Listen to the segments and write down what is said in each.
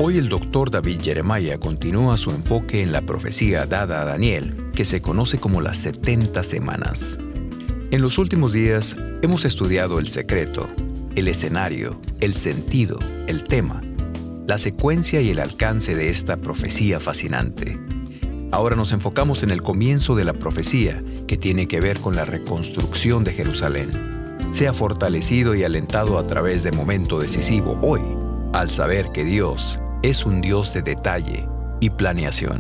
Hoy el doctor David Jeremiah continúa su enfoque en la profecía dada a Daniel, que se conoce como las 70 semanas. En los últimos días hemos estudiado el secreto, el escenario, el sentido, el tema, la secuencia y el alcance de esta profecía fascinante. Ahora nos enfocamos en el comienzo de la profecía, que tiene que ver con la reconstrucción de Jerusalén. Sea fortalecido y alentado a través de momento decisivo hoy, al saber que Dios es un Dios de detalle y planeación.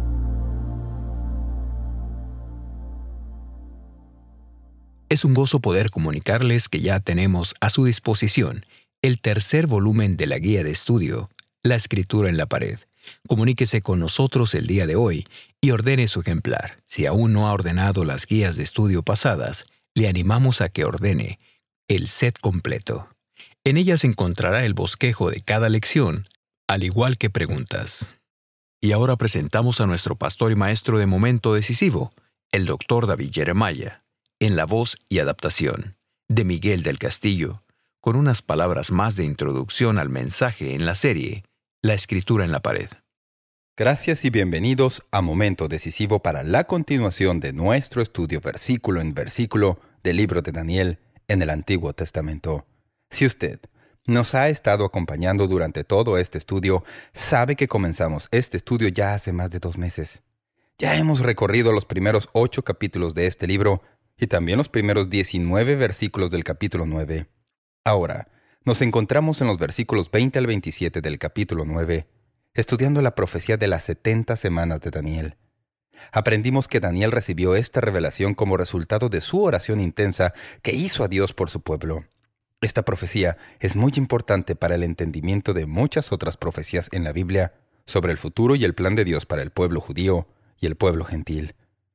Es un gozo poder comunicarles que ya tenemos a su disposición el tercer volumen de la guía de estudio, La Escritura en la Pared. Comuníquese con nosotros el día de hoy y ordene su ejemplar. Si aún no ha ordenado las guías de estudio pasadas, le animamos a que ordene el set completo. En ellas encontrará el bosquejo de cada lección, al igual que preguntas. Y ahora presentamos a nuestro pastor y maestro de momento decisivo, el doctor David Jeremiah, en la voz y adaptación de Miguel del Castillo, con unas palabras más de introducción al mensaje en la serie La Escritura en la Pared. Gracias y bienvenidos a Momento Decisivo para la continuación de nuestro estudio versículo en versículo del libro de Daniel en el Antiguo Testamento. Si usted nos ha estado acompañando durante todo este estudio, sabe que comenzamos este estudio ya hace más de 2 meses. Ya hemos recorrido los primeros 8 capítulos de este libro y también los primeros 19 versículos del capítulo 9. Ahora, nos encontramos en los versículos 20 al 27 del capítulo 9, estudiando la profecía de las 70 semanas de Daniel. Aprendimos que Daniel recibió esta revelación como resultado de su oración intensa que hizo a Dios por su pueblo. Esta profecía es muy importante para el entendimiento de muchas otras profecías en la Biblia sobre el futuro y el plan de Dios para el pueblo judío y el pueblo gentil.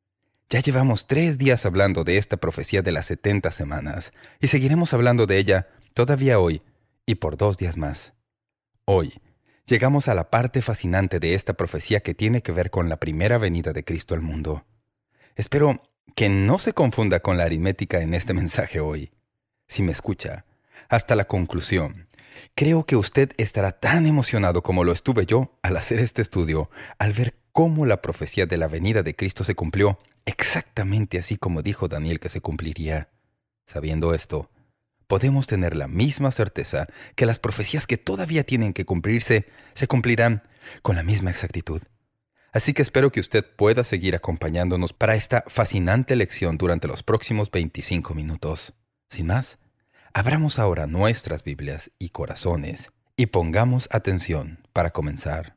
Ya llevamos 3 días hablando de esta profecía de las 70 semanas y seguiremos hablando de ella todavía hoy y por 2 días más. Hoy llegamos a la parte fascinante de esta profecía que tiene que ver con la primera venida de Cristo al mundo. Espero que no se confunda con la aritmética en este mensaje hoy. Si me escucha hasta la conclusión, creo que usted estará tan emocionado como lo estuve yo al hacer este estudio, al ver cómo la profecía de la venida de Cristo se cumplió exactamente así como dijo Daniel que se cumpliría. Sabiendo esto, podemos tener la misma certeza que las profecías que todavía tienen que cumplirse se cumplirán con la misma exactitud. Así que espero que usted pueda seguir acompañándonos para esta fascinante lección durante los próximos 25 minutos. Sin más, abramos ahora nuestras Biblias y corazones y pongamos atención para comenzar.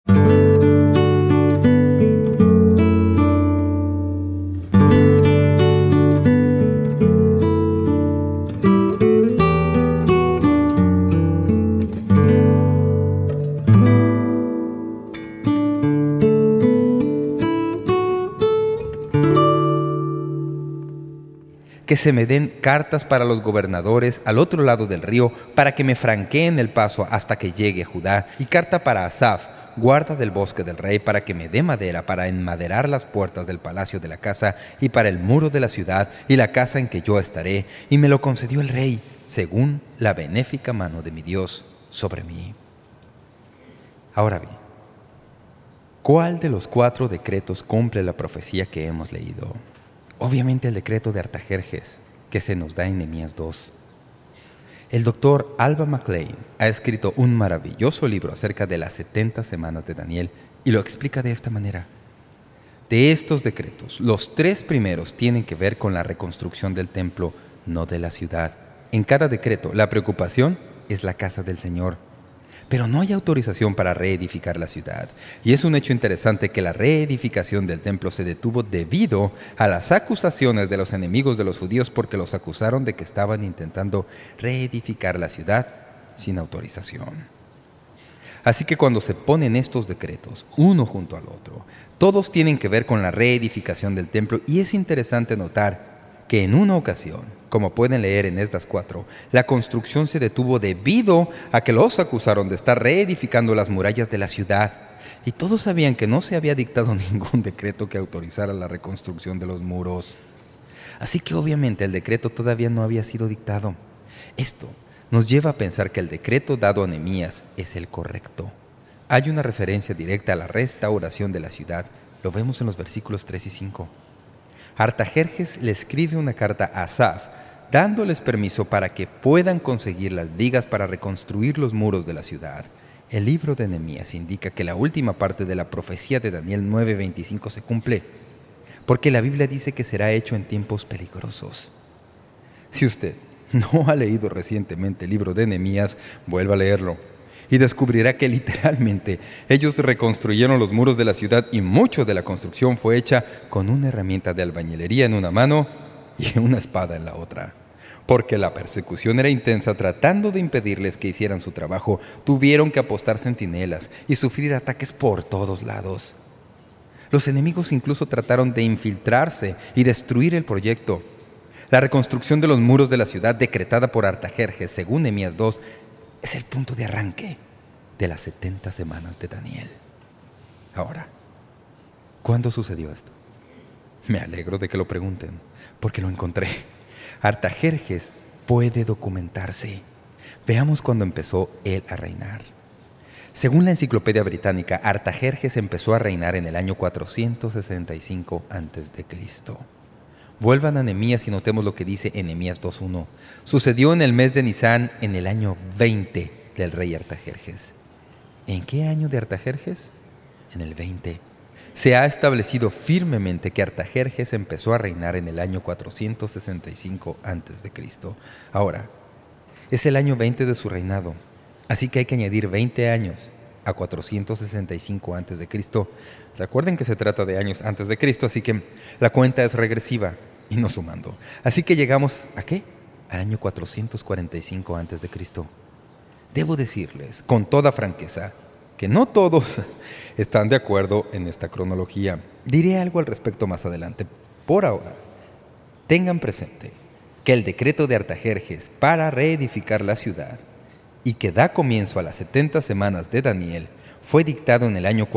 Que se me den cartas para los gobernadores al otro lado del río, para que me franqueen el paso hasta que llegue a Judá, y carta para Asaf, guarda del bosque del rey, para que me dé madera para enmaderar las puertas del palacio de la casa, y para el muro de la ciudad, y la casa en que yo estaré. Y me lo concedió el rey, según la benéfica mano de mi Dios sobre mí. Ahora bien, ¿cuál de los 4 decretos cumple la profecía que hemos leído? Obviamente el decreto de Artajerjes, que se nos da en Nehemías 2. El doctor Alva McLean ha escrito un maravilloso libro acerca de las 70 semanas de Daniel y lo explica de esta manera. De estos decretos, los 3 primeros tienen que ver con la reconstrucción del templo, no de la ciudad. En cada decreto, la preocupación es la casa del Señor. Pero no hay autorización para reedificar la ciudad. Y es un hecho interesante que la reedificación del templo se detuvo debido a las acusaciones de los enemigos de los judíos porque los acusaron de que estaban intentando reedificar la ciudad sin autorización. Así que cuando se ponen estos decretos, uno junto al otro, todos tienen que ver con la reedificación del templo y es interesante notar que en una ocasión, como pueden leer en Esdras 4, la construcción se detuvo debido a que los acusaron de estar reedificando las murallas de la ciudad. Y todos sabían que no se había dictado ningún decreto que autorizara la reconstrucción de los muros. Así que obviamente el decreto todavía no había sido dictado. Esto nos lleva a pensar que el decreto dado a Nehemías es el correcto. hay una referencia directa a la restauración de la ciudad. Lo vemos en los versículos 3 y 5. Artajerjes le escribe una carta a Asaf, dándoles permiso para que puedan conseguir las vigas para reconstruir los muros de la ciudad. El libro de Nehemías indica que la última parte de la profecía de Daniel 9:25 se cumple, porque la Biblia dice que será hecho en tiempos peligrosos. Si usted no ha leído recientemente el libro de Nehemías, vuelva a leerlo y descubrirá que literalmente ellos reconstruyeron los muros de la ciudad y mucho de la construcción fue hecha con una herramienta de albañilería en una mano y una espada en la otra. Porque la persecución era intensa, tratando de impedirles que hicieran su trabajo, tuvieron que apostar centinelas y sufrir ataques por todos lados. Los enemigos incluso trataron de infiltrarse y destruir el proyecto. La reconstrucción de los muros de la ciudad decretada por Artajerjes, según Nehemías 2, es el punto de arranque de las 70 semanas de Daniel. Ahora, ¿cuándo sucedió esto? Me alegro de que lo pregunten, porque lo encontré. Artajerjes puede documentarse. Veamos cuándo empezó él a reinar. Según la Enciclopedia Británica, Artajerjes empezó a reinar en el año 465 a.C. Vuelvan a Nehemías y notemos lo que dice en Nehemías 2:1. Sucedió en el mes de Nisán, en el año 20 del rey Artajerjes. ¿En qué año de Artajerjes? En el 20. Se ha establecido firmemente que Artajerjes empezó a reinar en el año 465 a.C. Ahora, es el año 20 de su reinado, así que hay que añadir 20 años a 465 a.C. Recuerden que se trata de años antes de Cristo, así que la cuenta es regresiva y no sumando. Así que llegamos, ¿a qué? Al año 445 a.C. Debo decirles, con toda franqueza, que no todos están de acuerdo en esta cronología. Diré algo al respecto más adelante. Por ahora, tengan presente que el decreto de Artajerjes para reedificar la ciudad y que da comienzo a las 70 semanas de Daniel fue dictado en el año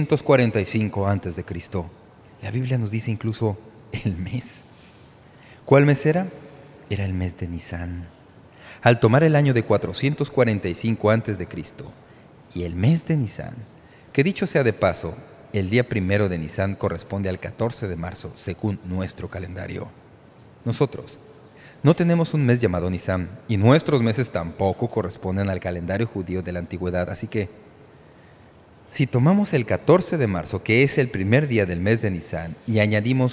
445 a.C. La Biblia nos dice incluso el mes. ¿Cuál mes era? Era el mes de Nisán. Al tomar el año de 445 a.C. y el mes de Nisán, que dicho sea de paso, el día primero de Nisán corresponde al 14 de marzo, según nuestro calendario. Nosotros no tenemos un mes llamado Nisán, y nuestros meses tampoco corresponden al calendario judío de la antigüedad, así que si tomamos el 14 de marzo, que es el primer día del mes de Nisán, y añadimos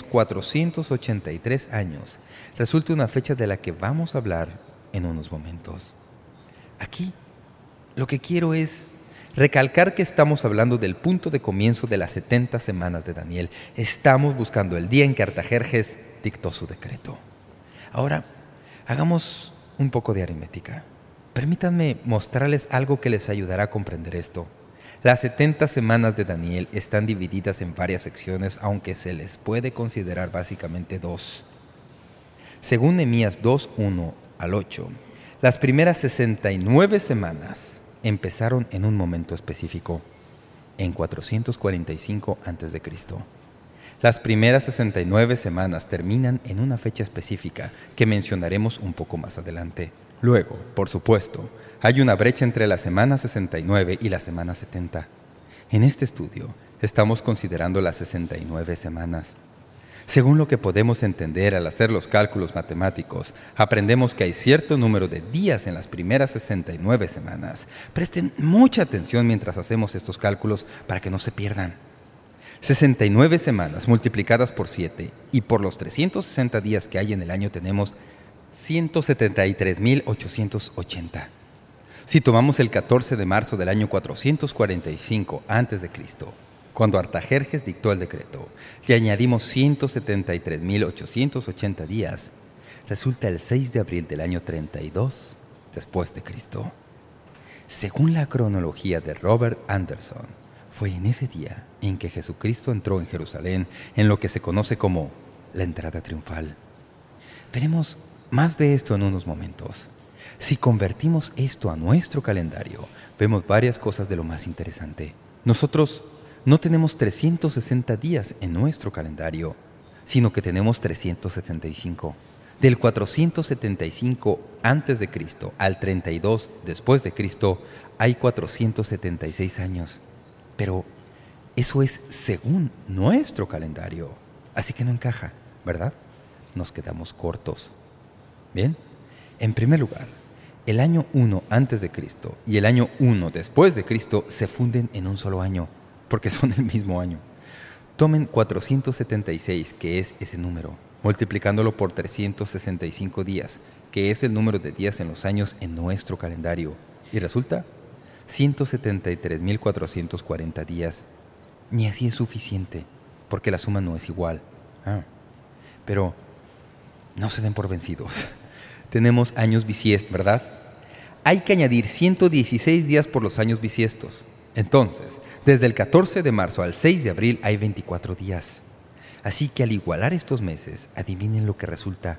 483 años, resulta una fecha de la que vamos a hablar en unos momentos. Aquí, lo que quiero es recalcar que estamos hablando del punto de comienzo de las 70 semanas de Daniel. Estamos buscando el día en que Artajerjes dictó su decreto. Ahora, hagamos un poco de aritmética. Permítanme mostrarles algo que les ayudará a comprender esto. Las 70 semanas de Daniel están divididas en varias secciones, aunque se les puede considerar básicamente dos. Según Nehemías 2:1 al 8, las primeras 69 semanas empezaron en un momento específico, en 445 a.C. Las primeras 69 semanas terminan en una fecha específica que mencionaremos un poco más adelante. Luego, por supuesto, hay una brecha entre la semana 69 y la semana 70. En este estudio, estamos considerando las 69 semanas. Según lo que podemos entender al hacer los cálculos matemáticos, aprendemos que hay cierto número de días en las primeras 69 semanas. Presten mucha atención mientras hacemos estos cálculos para que no se pierdan. 69 semanas multiplicadas por 7 y por los 360 días que hay en el año tenemos 173.880. Si tomamos el 14 de marzo del año 445 a.C., cuando Artajerjes dictó el decreto, le añadimos 173.880 días, resulta el 6 de abril del año 32 después de Cristo. Según la cronología de Robert Anderson, fue en ese día en que Jesucristo entró en Jerusalén en lo que se conoce como la entrada triunfal. Veremos más de esto en unos momentos. Si convertimos esto a nuestro calendario, vemos varias cosas de lo más interesante. Nosotros no tenemos 360 días en nuestro calendario, sino que tenemos 365. Del 475 antes de Cristo al 32 después de Cristo hay 476 años. Pero eso es según nuestro calendario. Así que no encaja, ¿verdad? Nos quedamos cortos. Bien, en primer lugar, el año 1 antes de Cristo y el año 1 después de Cristo se funden en un solo año, porque son el mismo año. Tomen 476, que es ese número, multiplicándolo por 365 días, que es el número de días en los años en nuestro calendario. Y resulta 173.440 días. Ni así es suficiente, porque la suma no es igual. Pero no se den por vencidos. Tenemos años bisiestos, ¿verdad? Hay que añadir 116 días por los años bisiestos. Entonces, desde el 14 de marzo al 6 de abril hay 24 días. Así que al igualar estos meses, adivinen lo que resulta: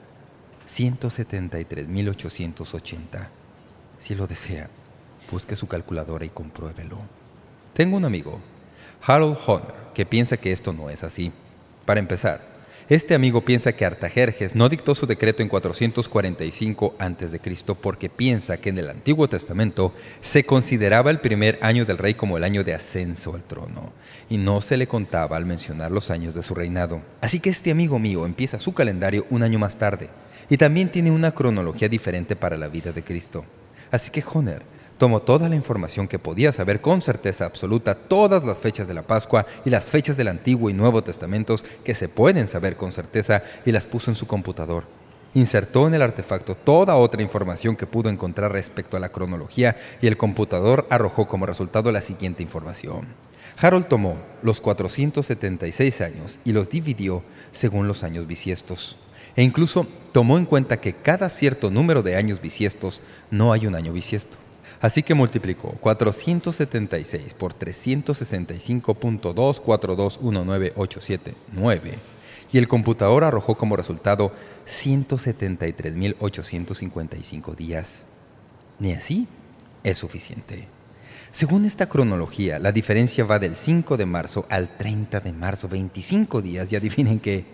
173.880. Si lo desea, busque su calculadora y compruébelo. Tengo un amigo, Harold Honor, que piensa que esto no es así. Para empezar, este amigo piensa que Artajerjes no dictó su decreto en 445 a.C. porque piensa que en el Antiguo Testamento se consideraba el primer año del rey como el año de ascenso al trono, y no se le contaba al mencionar los años de su reinado. Así que este amigo mío empieza su calendario un año más tarde, y también tiene una cronología diferente para la vida de Cristo. Así que Honor tomó toda la información que podía saber con certeza absoluta, todas las fechas de la Pascua y las fechas del Antiguo y Nuevo Testamentos que se pueden saber con certeza, y las puso en su computador. Insertó en el artefacto toda otra información que pudo encontrar respecto a la cronología, y el computador arrojó como resultado la siguiente información. Harold tomó los 476 años y los dividió según los años bisiestos. E incluso tomó en cuenta que cada cierto número de años bisiestos no hay un año bisiesto. Así que multiplicó 476 por 365.2421987.9 y el computador arrojó como resultado 173.855 días. Ni así es suficiente. Según esta cronología, la diferencia va del 5 de marzo al 30 de marzo, 25 días, y adivinen qué,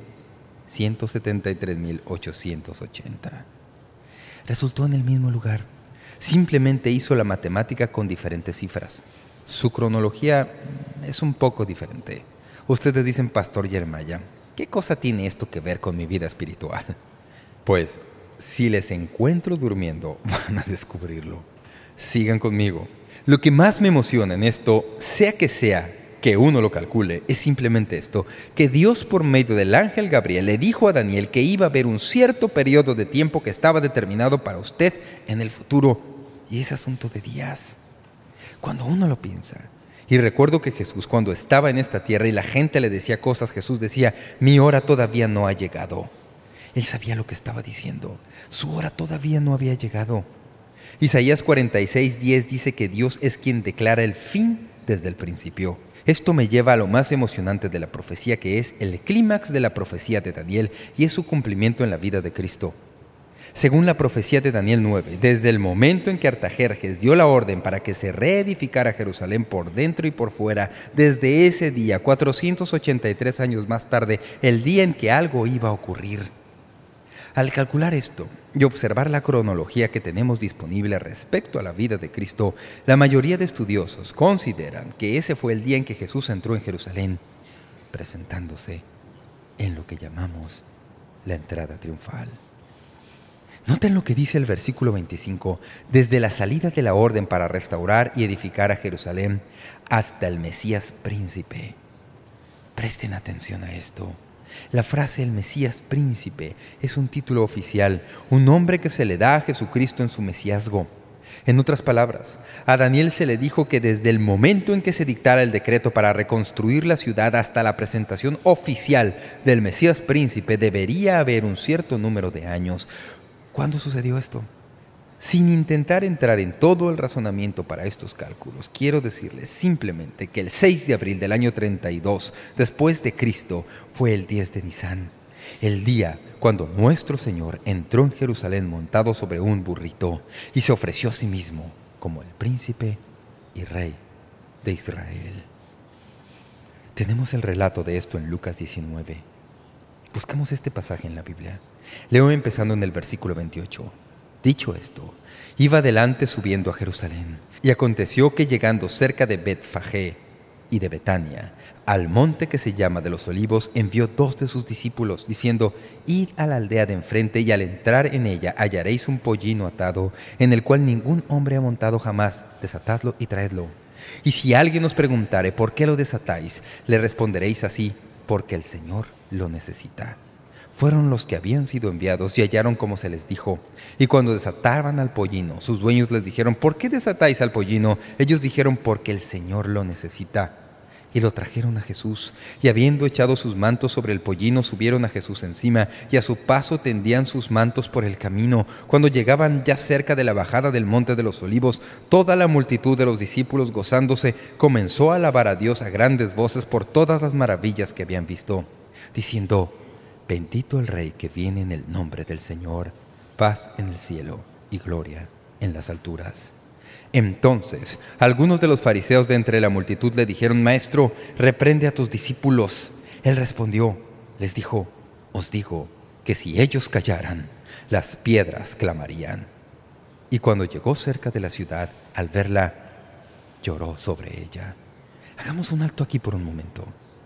173.880. Resultó en el mismo lugar. Simplemente hizo la matemática con diferentes cifras. Su cronología es un poco diferente. Ustedes dicen: Pastor Jeremiah, ¿qué cosa tiene esto que ver con mi vida espiritual? Pues, si les encuentro durmiendo, van a descubrirlo. Sigan conmigo. Lo que más me emociona en esto, sea que uno lo calcule, es simplemente esto: que Dios, por medio del ángel Gabriel, le dijo a Daniel que iba a haber un cierto periodo de tiempo que estaba determinado para usted en el futuro. Y es asunto de días. Cuando uno lo piensa. Y recuerdo que Jesús, cuando estaba en esta tierra y la gente le decía cosas, Jesús decía: mi hora todavía no ha llegado. Él sabía lo que estaba diciendo. Su hora todavía no había llegado. Isaías 46:10 dice que Dios es quien declara el fin desde el principio. Esto me lleva a lo más emocionante de la profecía, que es el clímax de la profecía de Daniel, y es su cumplimiento en la vida de Cristo. Según la profecía de Daniel 9, desde el momento en que Artajerjes dio la orden para que se reedificara Jerusalén por dentro y por fuera, desde ese día, 483 años más tarde, el día en que algo iba a ocurrir. Al calcular esto y observar la cronología que tenemos disponible respecto a la vida de Cristo, la mayoría de estudiosos consideran que ese fue el día en que Jesús entró en Jerusalén, presentándose en lo que llamamos la entrada triunfal. Noten lo que dice el versículo 25, desde la salida de la orden para restaurar y edificar a Jerusalén hasta el Mesías príncipe. Presten atención a esto. La frase el Mesías príncipe es un título oficial, un nombre que se le da a Jesucristo en su mesiasgo. En otras palabras, a Daniel se le dijo que desde el momento en que se dictara el decreto para reconstruir la ciudad hasta la presentación oficial del Mesías príncipe debería haber un cierto número de años. ¿Cuándo sucedió esto? Sin intentar entrar en todo el razonamiento para estos cálculos, quiero decirles simplemente que el 6 de abril del año 32 después de Cristo fue el 10 de Nisán, el día cuando nuestro Señor entró en Jerusalén montado sobre un burrito y se ofreció a sí mismo como el príncipe y rey de Israel. Tenemos el relato de esto en Lucas 19. Buscamos este pasaje en la Biblia. Leo empezando en el versículo 28. Dicho esto, iba adelante subiendo a Jerusalén. Y aconteció que llegando cerca de Betfagé y de Betania, al monte que se llama de los Olivos, envió 2 de sus discípulos, diciendo: Id a la aldea de enfrente, y al entrar en ella hallaréis un pollino atado, en el cual ningún hombre ha montado jamás. Desatadlo y traedlo. Y si alguien os preguntare por qué lo desatáis, le responderéis así: porque el Señor lo necesita. Fueron los que habían sido enviados y hallaron como se les dijo. Y cuando desataban al pollino, sus dueños les dijeron: ¿por qué desatáis al pollino? Ellos dijeron: porque el Señor lo necesita. Y lo trajeron a Jesús, y habiendo echado sus mantos sobre el pollino, subieron a Jesús encima, y a su paso tendían sus mantos por el camino. Cuando llegaban ya cerca de la bajada del monte de los Olivos, toda la multitud de los discípulos, gozándose, comenzó a alabar a Dios a grandes voces por todas las maravillas que habían visto, diciendo: Bendito el Rey que viene en el nombre del Señor, paz en el cielo y gloria en las alturas. Entonces algunos de los fariseos de entre la multitud le dijeron: Maestro, reprende a tus discípulos. Él respondió, les dijo: Os digo que si ellos callaran, las piedras clamarían. Y cuando llegó cerca de la ciudad, al verla, lloró sobre ella. Hagamos un alto aquí por un momento.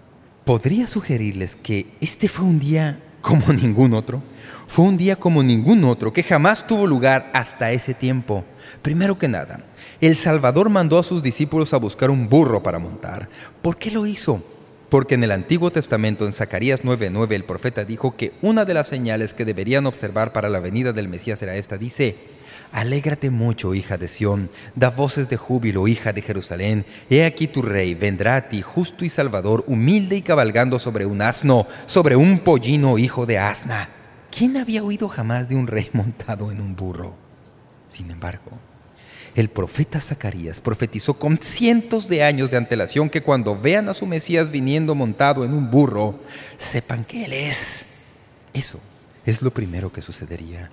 Podría sugerirles que este fue un día como ningún otro. Fue un día como ningún otro que jamás tuvo lugar hasta ese tiempo. Primero que nada, el Salvador mandó a sus discípulos a buscar un burro para montar. ¿Por qué lo hizo? Porque en el Antiguo Testamento, en Zacarías 9:9, el profeta dijo que una de las señales que deberían observar para la venida del Mesías era esta. Dice: Alégrate mucho, hija de Sión, da voces de júbilo, hija de Jerusalén. He aquí tu rey vendrá a ti, justo y salvador, humilde y cabalgando sobre un asno, sobre un pollino, hijo de asna. ¿Quién había oído jamás de un rey montado en un burro? Sin embargo, el profeta Zacarías profetizó con cientos de años de antelación que cuando vean a su Mesías viniendo montado en un burro, sepan que Él es. Eso es lo primero que sucedería.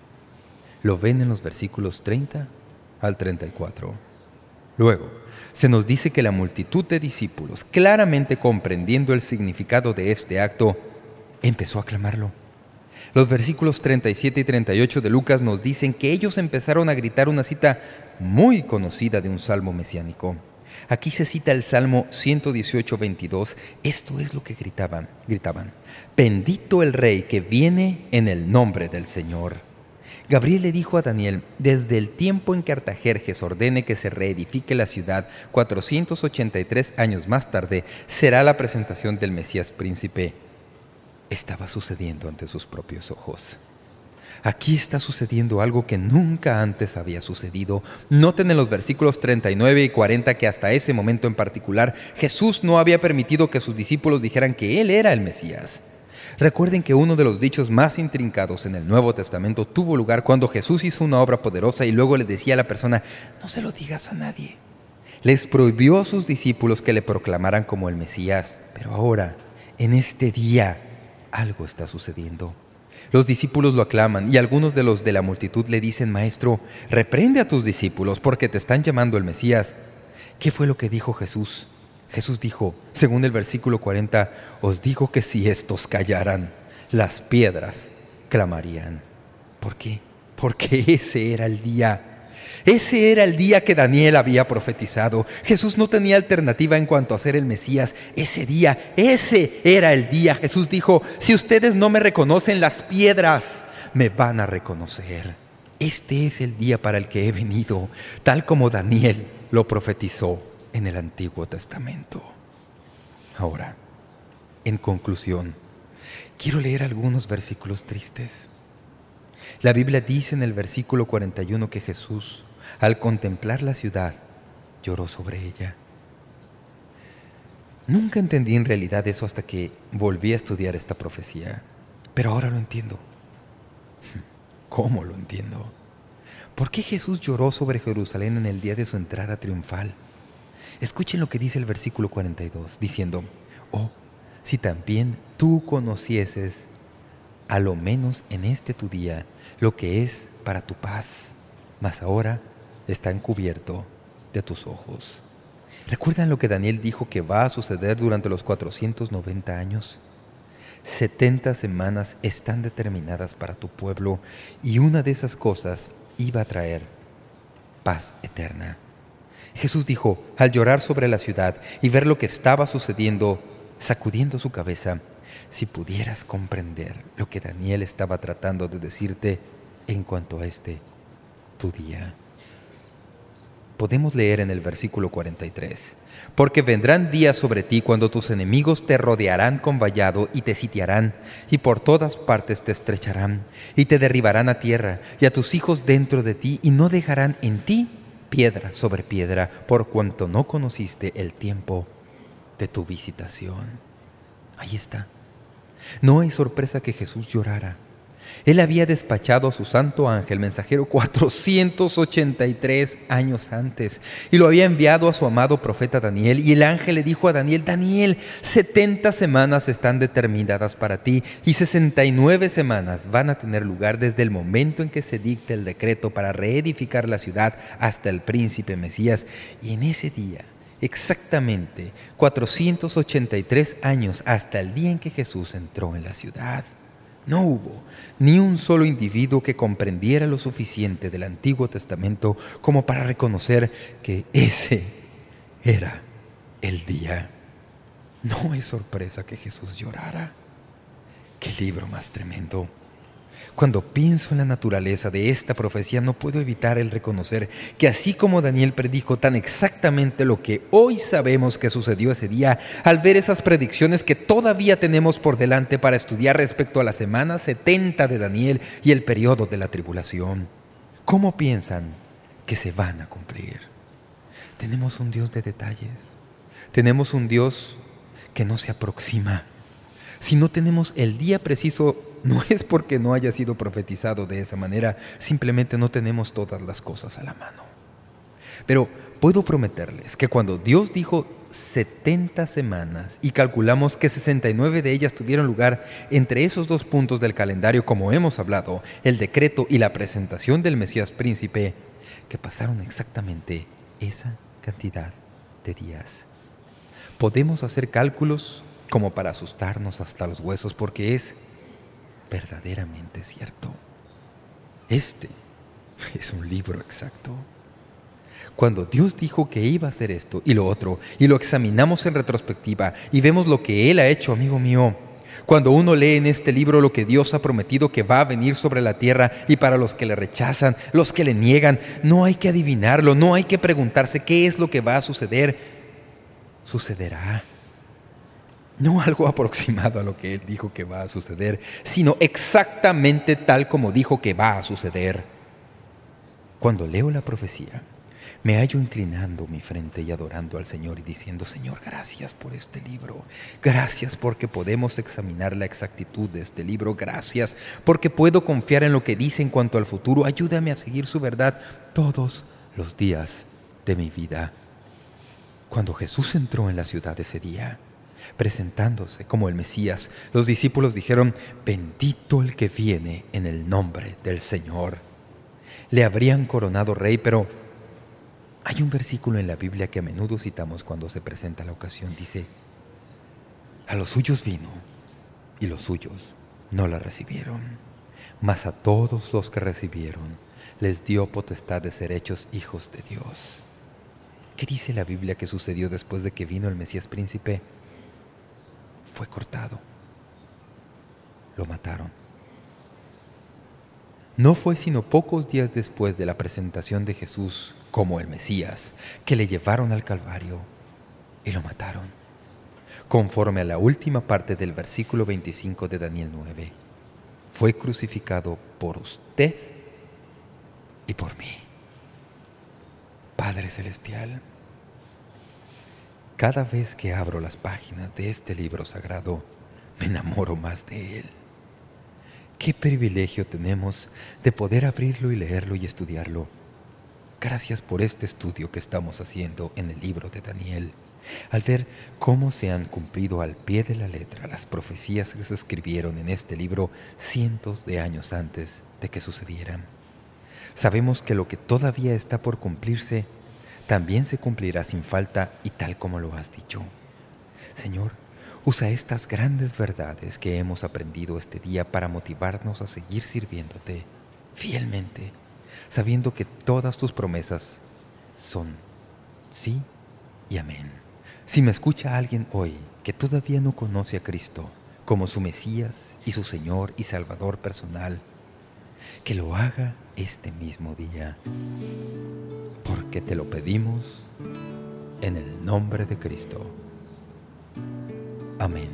Lo ven en los versículos 30 al 34. Luego, se nos dice que la multitud de discípulos, claramente comprendiendo el significado de este acto, empezó a aclamarlo. Los versículos 37 y 38 de Lucas nos dicen que ellos empezaron a gritar una cita muy conocida de un salmo mesiánico. Aquí se cita el Salmo 118:22. Esto es lo que gritaban. Bendito el Rey que viene en el nombre del Señor. Gabriel le dijo a Daniel: desde el tiempo en que Artajerjes ordene que se reedifique la ciudad, 483 años más tarde, será la presentación del Mesías príncipe. Estaba sucediendo ante sus propios ojos. Aquí está sucediendo algo que nunca antes había sucedido. Noten en los versículos 39 y 40 que hasta ese momento en particular, Jesús no había permitido que sus discípulos dijeran que Él era el Mesías. Recuerden que uno de los dichos más intrincados en el Nuevo Testamento tuvo lugar cuando Jesús hizo una obra poderosa y luego le decía a la persona: no se lo digas a nadie. Les prohibió a sus discípulos que le proclamaran como el Mesías. Pero ahora, en este día, algo está sucediendo. Los discípulos lo aclaman y algunos de los de la multitud le dicen: Maestro, reprende a tus discípulos porque te están llamando el Mesías. ¿Qué fue lo que dijo Jesús? Jesús dijo, según el versículo 40, os digo que si estos callaran, las piedras clamarían. ¿Por qué? Porque ese era el día. Ese era el día que Daniel había profetizado. Jesús no tenía alternativa en cuanto a ser el Mesías. Ese día, ese era el día. Jesús dijo: si ustedes no me reconocen, las piedras me van a reconocer. Este es el día para el que he venido, tal como Daniel lo profetizó en el Antiguo Testamento. Ahora, en conclusión, quiero leer algunos versículos tristes. La Biblia dice en el versículo 41 que Jesús, al contemplar la ciudad, lloró sobre ella. Nunca entendí en realidad eso hasta que volví a estudiar esta profecía, pero ahora lo entiendo. ¿Cómo lo entiendo? ¿Por qué Jesús lloró sobre Jerusalén en el día de su entrada triunfal? Escuchen lo que dice el versículo 42, diciendo: oh, si también tú conocieses, a lo menos en este tu día, lo que es para tu paz, mas ahora está encubierto de tus ojos. ¿Recuerdan lo que Daniel dijo que va a suceder durante los 490 años? 70 semanas están determinadas para tu pueblo, y una de esas cosas iba a traer paz eterna. Jesús dijo, al llorar sobre la ciudad y ver lo que estaba sucediendo, sacudiendo su cabeza: si pudieras comprender lo que Daniel estaba tratando de decirte en cuanto a tu día. Podemos leer en el versículo 43, porque vendrán días sobre ti cuando tus enemigos te rodearán con vallado y te sitiarán, y por todas partes te estrecharán, y te derribarán a tierra, y a tus hijos dentro de ti, y no dejarán en ti piedra sobre piedra, por cuanto no conociste el tiempo de tu visitación. Ahí está. No es sorpresa que Jesús llorara. Él había despachado a su santo ángel mensajero 483 años antes, y lo había enviado a su amado profeta Daniel, y el ángel le dijo a Daniel: Daniel, 70 semanas están determinadas para ti, y 69 semanas van a tener lugar desde el momento en que se dicte el decreto para reedificar la ciudad hasta el príncipe Mesías. Y en ese día, exactamente 483 años hasta el día en que Jesús entró en la ciudad, no hubo ni un solo individuo que comprendiera lo suficiente del Antiguo Testamento como para reconocer que ese era el día. No es sorpresa que Jesús llorara. ¡Qué libro más tremendo! Cuando pienso en la naturaleza de esta profecía, no puedo evitar el reconocer que así como Daniel predijo tan exactamente lo que hoy sabemos que sucedió ese día, al ver esas predicciones que todavía tenemos por delante para estudiar respecto a la semana 70 de Daniel y el periodo de la tribulación, ¿cómo piensan que se van a cumplir? Tenemos un Dios de detalles. Tenemos un Dios que no se aproxima. Si no tenemos el día preciso, no es porque no haya sido profetizado de esa manera, simplemente no tenemos todas las cosas a la mano. Pero puedo prometerles que cuando Dios dijo 70 semanas y calculamos que 69 de ellas tuvieron lugar entre esos dos puntos del calendario, como hemos hablado, el decreto y la presentación del Mesías príncipe, que pasaron exactamente esa cantidad de días. Podemos hacer cálculos como para asustarnos hasta los huesos, porque es verdaderamente cierto. Este es un libro exacto. Cuando Dios dijo que iba a hacer esto y lo otro, y lo examinamos en retrospectiva y vemos lo que Él ha hecho, amigo mío, cuando uno lee en este libro lo que Dios ha prometido que va a venir sobre la tierra, y para los que le rechazan, los que le niegan, no hay que adivinarlo, no hay que preguntarse qué es lo que va a suceder. Sucederá. No algo aproximado a lo que Él dijo que va a suceder, sino exactamente tal como dijo que va a suceder. Cuando leo la profecía, me hallo inclinando mi frente y adorando al Señor y diciendo: Señor, gracias por este libro. Gracias porque podemos examinar la exactitud de este libro. Gracias porque puedo confiar en lo que dice en cuanto al futuro. Ayúdame a seguir su verdad todos los días de mi vida. Cuando Jesús entró en la ciudad ese día, presentándose como el Mesías, los discípulos dijeron: bendito el que viene en el nombre del Señor. Le habrían coronado rey, pero hay un versículo en la Biblia que a menudo citamos cuando se presenta la ocasión. Dice: a los suyos vino, y los suyos no la recibieron. Mas a todos los que recibieron, les dio potestad de ser hechos hijos de Dios. ¿Qué dice la Biblia que sucedió después de que vino el Mesías príncipe? Fue cortado. Lo mataron. No fue sino pocos días después de la presentación de Jesús como el Mesías que le llevaron al Calvario y lo mataron. Conforme a la última parte del versículo 25 de Daniel 9, fue crucificado por usted y por mí. Padre Celestial, cada vez que abro las páginas de este libro sagrado, me enamoro más de él. Qué privilegio tenemos de poder abrirlo y leerlo y estudiarlo. Gracias por este estudio que estamos haciendo en el libro de Daniel, al ver cómo se han cumplido al pie de la letra las profecías que se escribieron en este libro cientos de años antes de que sucedieran. Sabemos que lo que todavía está por cumplirse también se cumplirá sin falta y tal como lo has dicho. Señor, Usa estas grandes verdades que hemos aprendido este día para motivarnos a seguir sirviéndote fielmente, sabiendo que todas tus promesas son sí y amén. Si me escucha alguien hoy que todavía no conoce a Cristo como su Mesías y su Señor y Salvador personal, que lo haga este mismo día, porque te lo pedimos en el nombre de Cristo. Amén.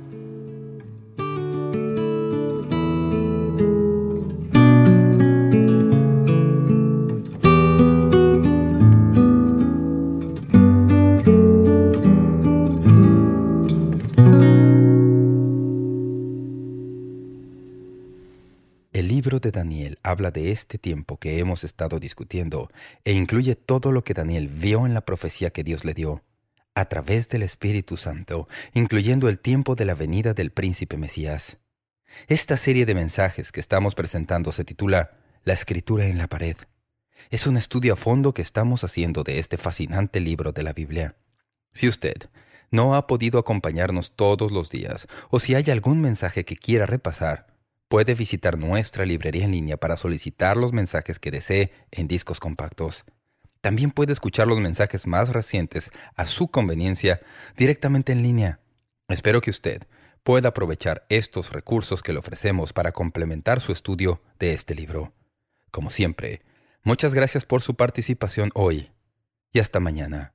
El libro de Daniel habla de este tiempo que hemos estado discutiendo e incluye todo lo que Daniel vio en la profecía que Dios le dio a través del Espíritu Santo, incluyendo el tiempo de la venida del príncipe Mesías. Esta serie de mensajes que estamos presentando se titula La Escritura en la Pared. Es un estudio a fondo que estamos haciendo de este fascinante libro de la Biblia. Si usted no ha podido acompañarnos todos los días, o si hay algún mensaje que quiera repasar, puede visitar nuestra librería en línea para solicitar los mensajes que desee en discos compactos. También puede escuchar los mensajes más recientes a su conveniencia directamente en línea. Espero que usted pueda aprovechar estos recursos que le ofrecemos para complementar su estudio de este libro. Como siempre, muchas gracias por su participación hoy y hasta mañana.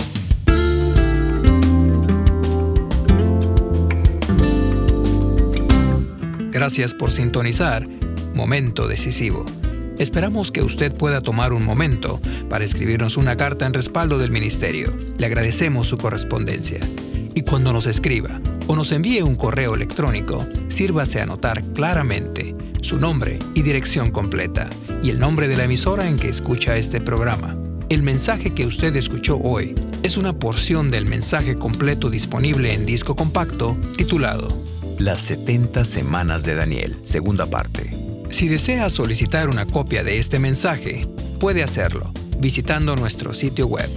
Gracias por sintonizar Momento Decisivo. Esperamos que usted pueda tomar un momento para escribirnos una carta en respaldo del ministerio. Le agradecemos su correspondencia. Y cuando nos escriba o nos envíe un correo electrónico, sírvase a anotar claramente su nombre y dirección completa y el nombre de la emisora en que escucha este programa. El mensaje que usted escuchó hoy es una porción del mensaje completo disponible en disco compacto titulado Las 70 Semanas de Daniel, segunda parte. Si desea solicitar una copia de este mensaje, puede hacerlo visitando nuestro sitio web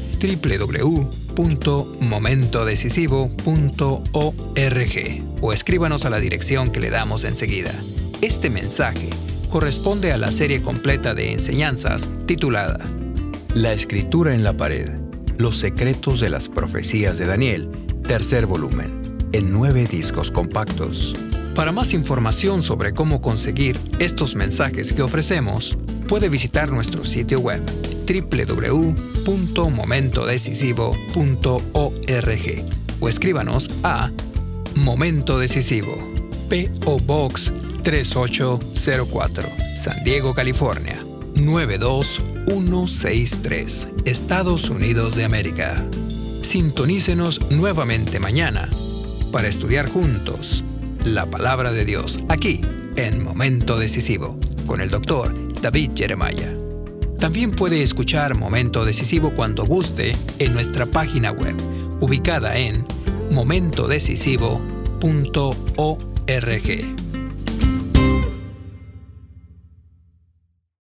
www.momentodecisivo.org o escríbanos a la dirección que le damos enseguida. Este mensaje corresponde a la serie completa de enseñanzas titulada La Escritura en la Pared, los secretos de las profecías de Daniel, tercer volumen, en 9 discos compactos. Para más información sobre cómo conseguir estos mensajes que ofrecemos, puede visitar nuestro sitio web www.momentodecisivo.org o escríbanos a Momento Decisivo, P.O. Box 3804, San Diego, California, 92163, Estados Unidos de América. Sintonícenos nuevamente mañana para estudiar juntos la Palabra de Dios, aquí en Momento Decisivo, con el Dr. David Jeremiah. También puede escuchar Momento Decisivo cuando guste en nuestra página web, ubicada en momentodecisivo.org.